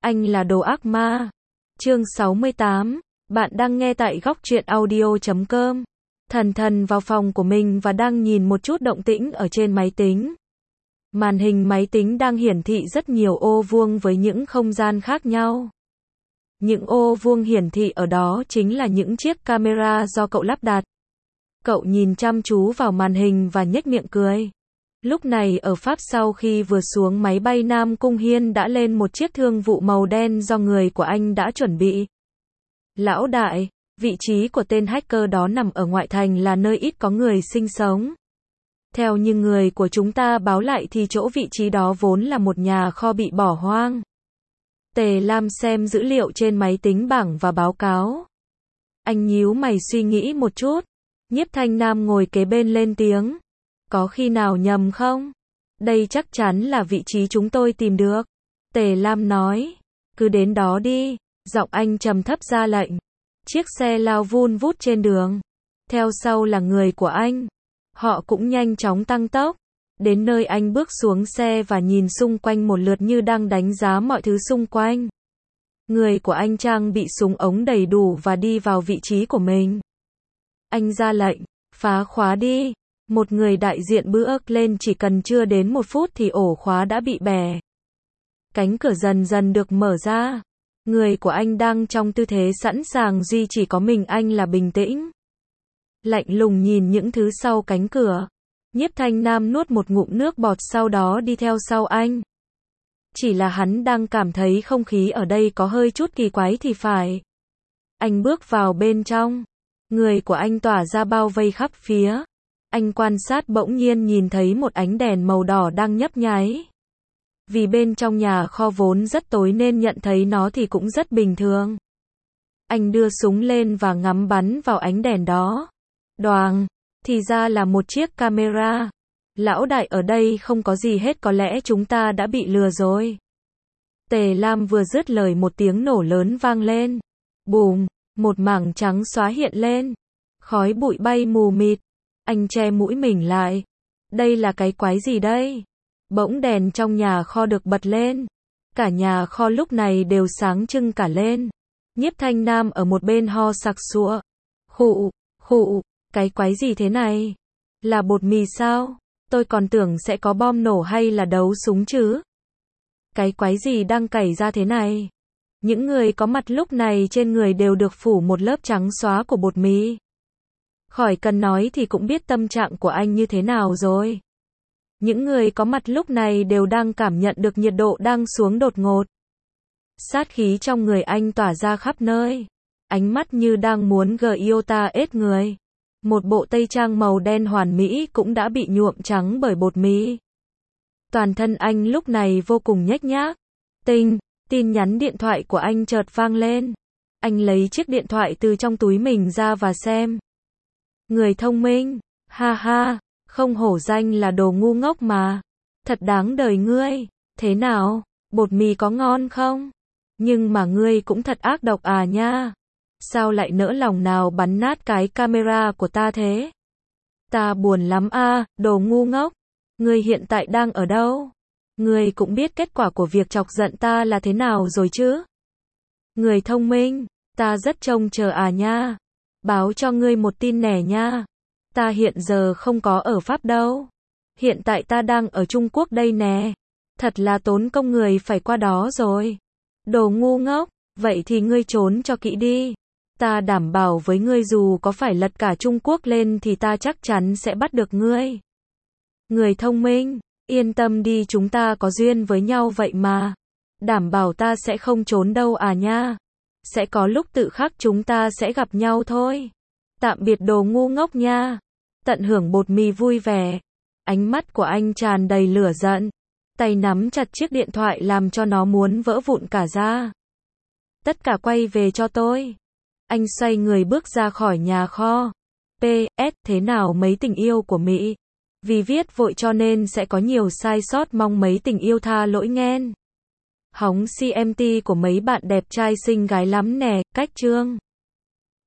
Anh là đồ ác ma. Chương 68. Bạn đang nghe tại góc truyện audio.com. Thần vào phòng của mình và đang nhìn một chút động tĩnh ở trên máy tính. Màn hình máy tính đang hiển thị rất nhiều ô vuông với những không gian khác nhau. Những ô vuông hiển thị ở đó chính là những chiếc camera do cậu lắp đặt. Cậu nhìn chăm chú vào màn hình và nhếch miệng cười. Lúc này ở Pháp, sau khi vừa xuống máy bay, Nam Cung Hiên đã lên một chiếc thương vụ màu đen do người của anh đã chuẩn bị. Lão đại, vị trí của tên hacker đó nằm ở ngoại thành, là nơi ít có người sinh sống. Theo như người của chúng ta báo lại thì chỗ vị trí đó vốn là một nhà kho bị bỏ hoang. Tề Lam xem dữ liệu trên máy tính bảng và báo cáo. Anh nhíu mày suy nghĩ một chút. Nhiếp Thanh Nam ngồi kế bên lên tiếng. Có khi nào nhầm không? Đây chắc chắn là vị trí chúng tôi tìm được. Tề Lam nói. Cứ đến đó đi. Giọng anh trầm thấp ra lệnh. Chiếc xe lao vun vút trên đường. Theo sau là người của anh. Họ cũng nhanh chóng tăng tốc. Đến nơi anh bước xuống xe và nhìn xung quanh một lượt như đang đánh giá mọi thứ xung quanh. Người của anh trang bị súng ống đầy đủ và đi vào vị trí của mình. Anh ra lệnh, phá khóa đi. Một người đại diện bước lên, chỉ cần chưa đến 1 phút thì ổ khóa đã bị bẻ. Cánh cửa dần dần được mở ra. Người của anh đang trong tư thế sẵn sàng, duy chỉ có mình anh là bình tĩnh. Lạnh lùng nhìn những thứ sau cánh cửa. Nhiếp Thanh Nam nuốt một ngụm nước bọt, sau đó đi theo sau anh. Chỉ là hắn đang cảm thấy không khí ở đây có hơi chút kỳ quái thì phải. Anh bước vào bên trong. Người của anh tỏa ra bao vây khắp phía. Anh quan sát, bỗng nhiên nhìn thấy một ánh đèn màu đỏ đang nhấp nháy. Vì bên trong nhà kho vốn rất tối nên nhận thấy nó thì cũng rất bình thường. Anh đưa súng lên và ngắm bắn vào ánh đèn đó. Đoàng, thì ra là một chiếc camera. Lão đại, ở đây không có gì hết, có lẽ chúng ta đã bị lừa rồi. Tề Lam vừa dứt lời, một tiếng nổ lớn vang lên. Bùm, một mảng trắng xóa hiện lên. Khói bụi bay mù mịt. Anh che mũi mình lại. Đây là cái quái gì đây? Bỗng đèn trong nhà kho được bật lên. Cả nhà kho lúc này đều sáng trưng cả lên. Nhiếp Thanh Nam ở một bên ho sặc sụa. Khụ, cái quái gì thế này? Là bột mì sao? Tôi còn tưởng sẽ có bom nổ hay là đấu súng chứ. Cái quái gì đang cày ra thế này? Những người có mặt lúc này trên người đều được phủ một lớp trắng xóa của bột mì. Khỏi cần nói thì cũng biết tâm trạng của anh như thế nào rồi. Những người có mặt lúc này đều đang cảm nhận được nhiệt độ đang xuống đột ngột. Sát khí trong người anh tỏa ra khắp nơi. Ánh mắt như đang muốn giota ết người. Một bộ tây trang màu đen hoàn mỹ cũng đã bị nhuộm trắng bởi bột mì. Toàn thân anh lúc này vô cùng nhếch nhác. Tin nhắn điện thoại của anh chợt vang lên. Anh lấy chiếc điện thoại từ trong túi mình ra và xem. Người thông minh, ha ha, không hổ danh là đồ ngu ngốc mà. Thật đáng đời ngươi. Thế nào, bột mì có ngon không? Nhưng mà ngươi cũng thật ác độc à nha. Sao lại nỡ lòng nào bắn nát cái camera của ta thế? Ta buồn lắm a, đồ ngu ngốc. Ngươi hiện tại đang ở đâu? Ngươi cũng biết kết quả của việc chọc giận ta là thế nào rồi chứ? Người thông minh, ta rất trông chờ à nha. Báo cho ngươi một tin nẻ nha. Ta hiện giờ không có ở Pháp đâu. Hiện tại ta đang ở Trung Quốc đây nè. Thật là tốn công người phải qua đó rồi. Đồ ngu ngốc, vậy thì ngươi trốn cho kỹ đi. Ta đảm bảo với ngươi, dù có phải lật cả Trung Quốc lên thì ta chắc chắn sẽ bắt được ngươi. Người thông minh, yên tâm đi, chúng ta có duyên với nhau vậy mà. Đảm bảo ta sẽ không trốn đâu à nha. Sẽ có lúc tự khắc chúng ta sẽ gặp nhau thôi. Tạm biệt đồ ngu ngốc nha. Tận hưởng bột mì vui vẻ. Ánh mắt của anh tràn đầy lửa giận. Tay nắm chặt chiếc điện thoại làm cho nó muốn vỡ vụn cả ra. Tất cả quay về cho tôi. Anh xoay người bước ra khỏi nhà kho. PS, thế nào mấy tình yêu của Mỹ? Vì viết vội cho nên sẽ có nhiều sai sót, mong mấy tình yêu tha lỗi nghen. Hóng CMT của mấy bạn đẹp trai xinh gái lắm nè, cách chương.